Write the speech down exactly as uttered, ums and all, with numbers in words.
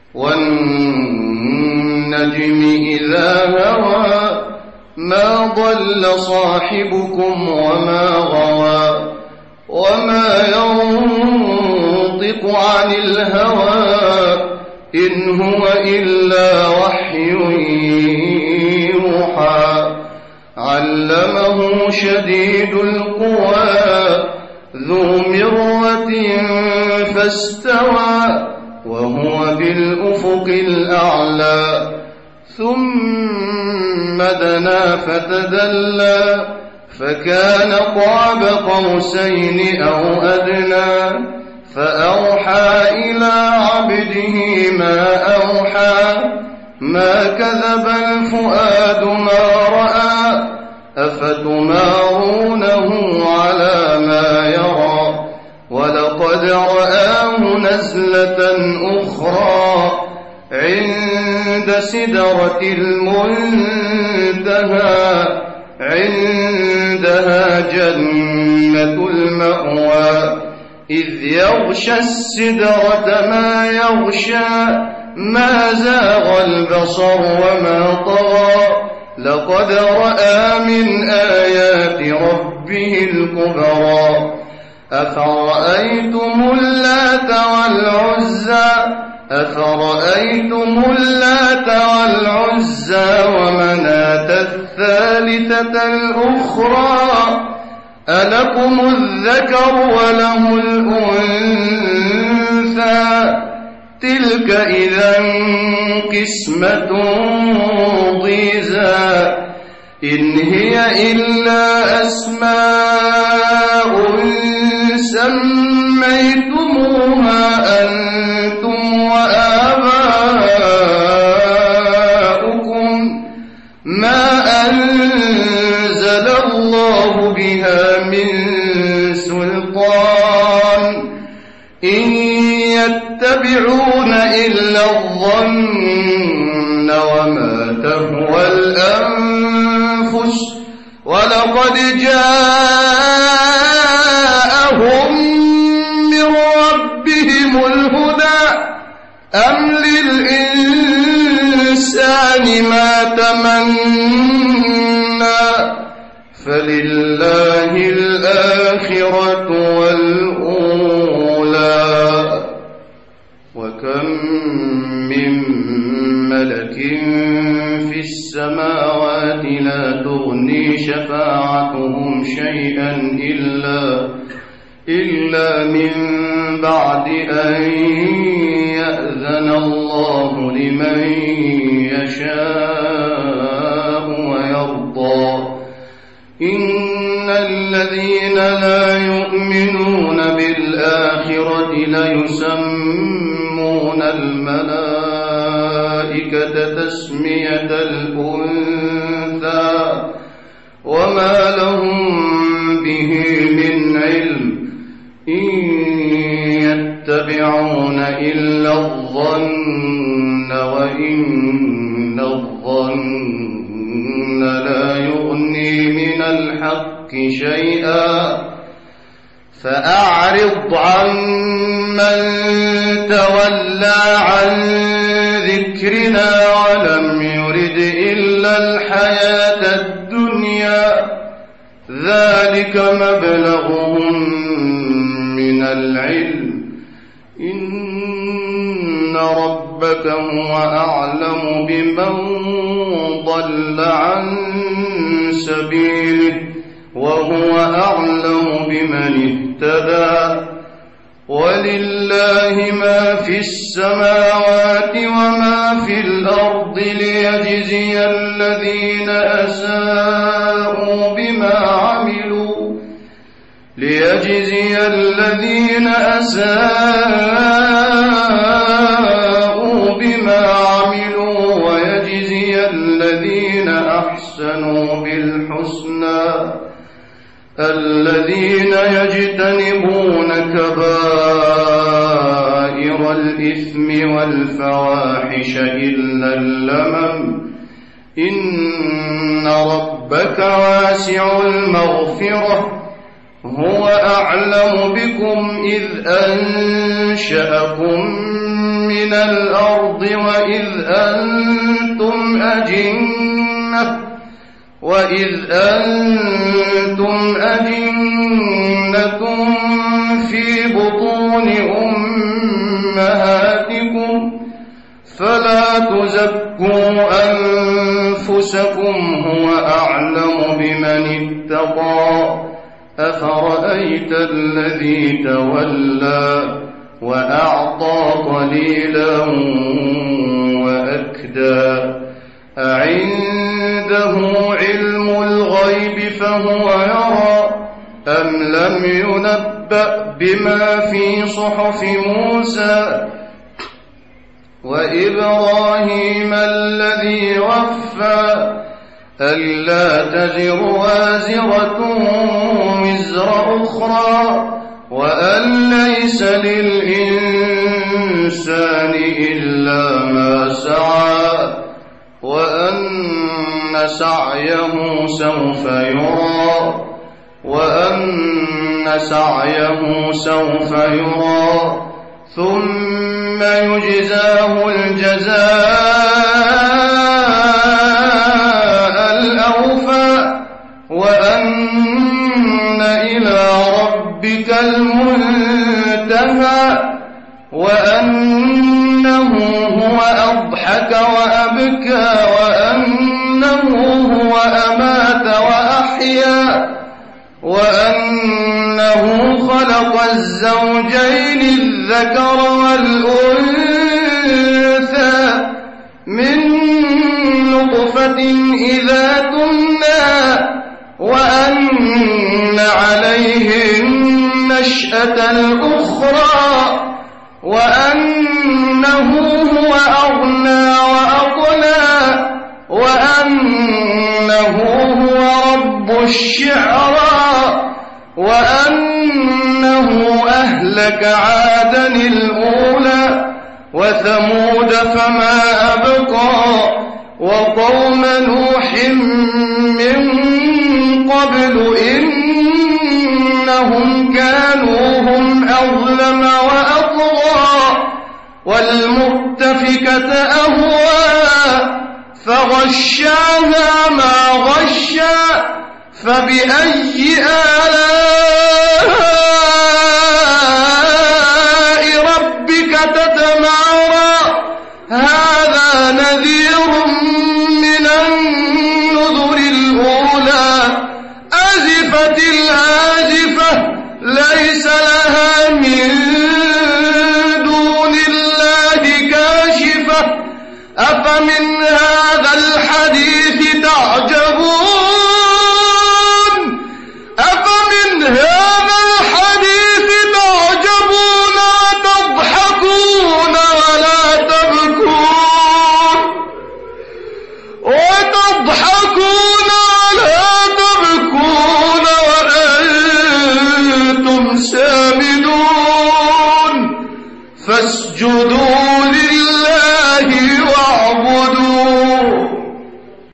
والنجم إذا هوى ما ضل صاحبكم وما غوى وما ينطق عن الهوى إن هو إلا وحي يوحى علمه شديد القوى ذو مرة فاستوى وهو بالأفق الأعلى ثم دنا فتدلى فكان قاب قوسين أو أدنى فأوحى إلى عبده ما أوحى ما كذب الفؤاد ما رأى أفتمارونه على ما يرى ولقد رآه نزلة أخرى عند سدرة المنتهى عندها جنة المأوى إذ يغشى السدرة ما يغشى ما زاغ البصر وما طغى لقد رأى من آيات ربه الكبرى أفرأيتم اللات والعزى أفرأيتم اللات والعزى ومناة الثالثة الأخرى ألكم الذكر وله الأنثى تلك إذا قسمة ضيزى إن هي إلا أسماء سميتموها أنتم وآباؤكم ما أنزل الله بها من سلطان إن يتبعون إلا الظن وما تهوى الأنفس ولقد جاءهم من ربهم الهدى أم للإنسان ما تمنى فلله الآخرة والأولى وكم من ملك في السماوات لا تغني شفاعتهم شيئا إلا إلا من بعد أن يأذن الله لمن يشاء ويرضى إن الذين لا يؤمنون بالآخرة ليسمون الملائكة تسمية الأنثى وما لهم به من علم إن يتبعون إلا الظن وإن الظن لا يغني من الحق شيئا فأعرض عمن تولى عن ذكرنا ولم يرد إلا الحياة الدنيا ذلك مبلغهم من العلم إن ربك هو أعلم بمن ضل عن سبيله وهو أعلم بمن اهتدى ولله ما في السماوات وما في الأرض ليجزي الذين أساءوا بما عملوا ليجزي الذين أساءوا بما عملوا ويجزي الذين أحسنوا بالحسنى الذين يجتنبون كبائر الإثم والفواحش إلا اللمم إن ربك واسع المغفرة هو أعلم بكم إذ أنشأكم من الأرض وإذ أنتم أجنة وإذ أنتم أجنة في بطون أمهاتكم فلا تزكوا أنفسكم هو أعلم بمن اتقى أفرأيت الذي تولى وأعطى قليلا وأكدى أعنده علم الغيب فهو يرى أم لم ينبأ بما في صحف موسى وإبراهيم الذي وفى ألا تزر وازرة وزر أخرى وأن ليس للإنسان إلا ما سعى وأن سعيه سوف يرى وأن سعيه سوف يرى ثم يجزاه الجزاء الأوفى وأن إلى ربك المنتهى وأنه هو أضحك وأبكى وأنه هو أمات وأحيا وأنه خلق الزوجين الذكر والأنثى من نطفة إذا تمنى وأن عليه النشأة الأخرى وأنه هو أغنى وأقنى وأنه هو رب الشعرى وأنه أهلك عادا الأولى وثمود فما أبقى وقوم نوح من قبل إنهم كانوا هم أظلم وأطغى والمؤتفكة أهوى فغشاها ما غشى فبأي آلاء ربك تتمارى هذا نذير من النذر الأولى أزفت الآزفة ليس لها من دون الله كاشفة أفمن هذا الحديث تعجبون أفمن هذا الحديث تعجبون وتضحكون ولا تبكون وتضحكون ولا تبكون وأنتم سامدون فاسجدوا لله واعبدوا